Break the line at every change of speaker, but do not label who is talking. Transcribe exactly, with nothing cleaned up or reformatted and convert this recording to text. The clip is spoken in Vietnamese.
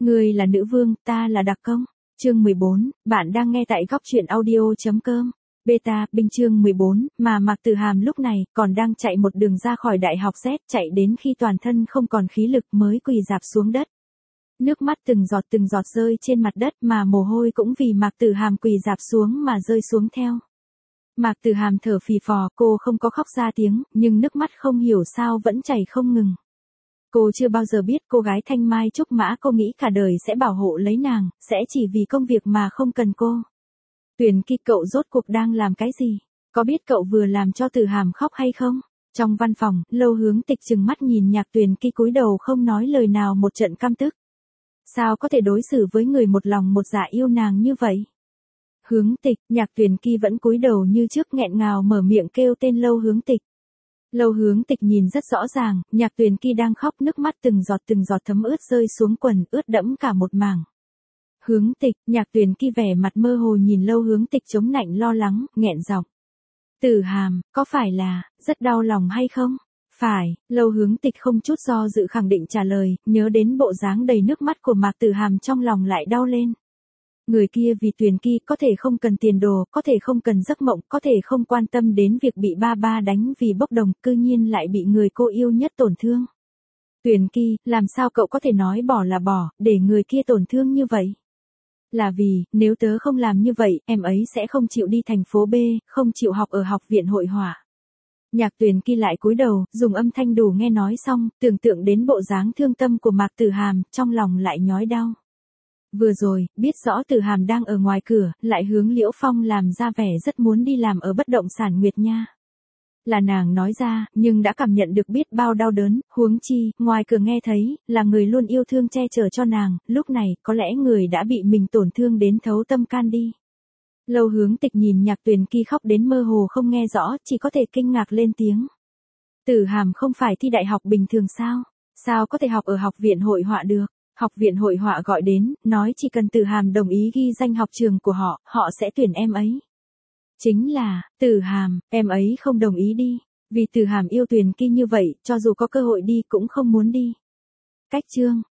Ngươi là nữ vương, ta là đặc công. Chương mười bốn, bạn đang nghe tại góc truyện audio.com. Beta, binh chương mười bốn, mà Mạc Tử Hàm lúc này còn đang chạy một đường ra khỏi đại học Z, chạy đến khi toàn thân không còn khí lực mới quỳ rạp xuống đất. Nước mắt từng giọt từng giọt rơi trên mặt đất mà mồ hôi cũng vì Mạc Tử Hàm quỳ rạp xuống mà rơi xuống theo. Mạc Tử Hàm thở phì phò, cô không có khóc ra tiếng, nhưng nước mắt không hiểu sao vẫn chảy không ngừng. Cô chưa bao giờ biết cô gái thanh mai trúc mã cô nghĩ cả đời sẽ bảo hộ lấy nàng, sẽ chỉ vì công việc mà không cần cô. Tuyền Kỳ, cậu rốt cuộc đang làm cái gì? Có biết cậu vừa làm cho Tử Hàm khóc hay không? Trong văn phòng, Lâu Hướng Tịch trừng mắt nhìn Nhạc Tuyền Kỳ cúi đầu không nói lời nào một trận căm tức. Sao có thể đối xử với người một lòng một dạ yêu nàng như vậy? Hướng Tịch, Nhạc Tuyền Kỳ vẫn cúi đầu như trước nghẹn ngào mở miệng kêu tên Lâu Hướng Tịch. Lâu Hướng Tịch nhìn rất rõ ràng, Nhạc Tuyền Kỳ đang khóc, nước mắt từng giọt từng giọt thấm ướt rơi xuống quần, ướt đẫm cả một mảng. Hướng Tịch, Nhạc Tuyền Kỳ vẻ mặt mơ hồ nhìn Lâu Hướng Tịch chống nạnh lo lắng, nghẹn giọng. Tử Hàm, có phải là, rất đau lòng hay không? Phải, Lâu Hướng Tịch không chút do dự khẳng định trả lời, nhớ đến bộ dáng đầy nước mắt của Mạc Tử Hàm trong lòng lại đau lên. Người kia vì Tuyền Kỳ có thể không cần tiền đồ, có thể không cần giấc mộng, có thể không quan tâm đến việc bị ba ba đánh vì bốc đồng, cư nhiên lại bị người cô yêu nhất tổn thương. Tuyền Kỳ, làm sao cậu có thể nói bỏ là bỏ, để người kia tổn thương như vậy? Là vì, nếu tớ không làm như vậy, em ấy sẽ không chịu đi thành phố B, không chịu học ở học viện hội họa. Nhạc Tuyền Kỳ lại cúi đầu, dùng âm thanh đủ nghe nói xong, tưởng tượng đến bộ dáng thương tâm của Mạc Tử Hàm, trong lòng lại nhói đau. Vừa rồi, biết rõ Tử Hàm đang ở ngoài cửa, lại hướng Liễu Phong làm ra vẻ rất muốn đi làm ở bất động sản Nguyệt Nha. Là nàng nói ra, nhưng đã cảm nhận được biết bao đau đớn, huống chi, ngoài cửa nghe thấy, là người luôn yêu thương che chở cho nàng, lúc này, có lẽ người đã bị mình tổn thương đến thấu tâm can đi. Lâu Hướng Tịch nhìn Nhạc Tuyền Kỳ khóc đến mơ hồ không nghe rõ, chỉ có thể kinh ngạc lên tiếng. Tử Hàm không phải thi đại học bình thường sao? Sao có thể học ở học viện hội họa được? Học viện hội họa gọi đến, nói chỉ cần Tử Hàm đồng ý ghi danh học trường của họ, họ sẽ tuyển em ấy. Chính là, Tử Hàm, em ấy không đồng ý đi, vì Tử Hàm yêu Tuyền Kỳ như vậy, cho dù có cơ hội đi cũng không muốn đi. Cách chương,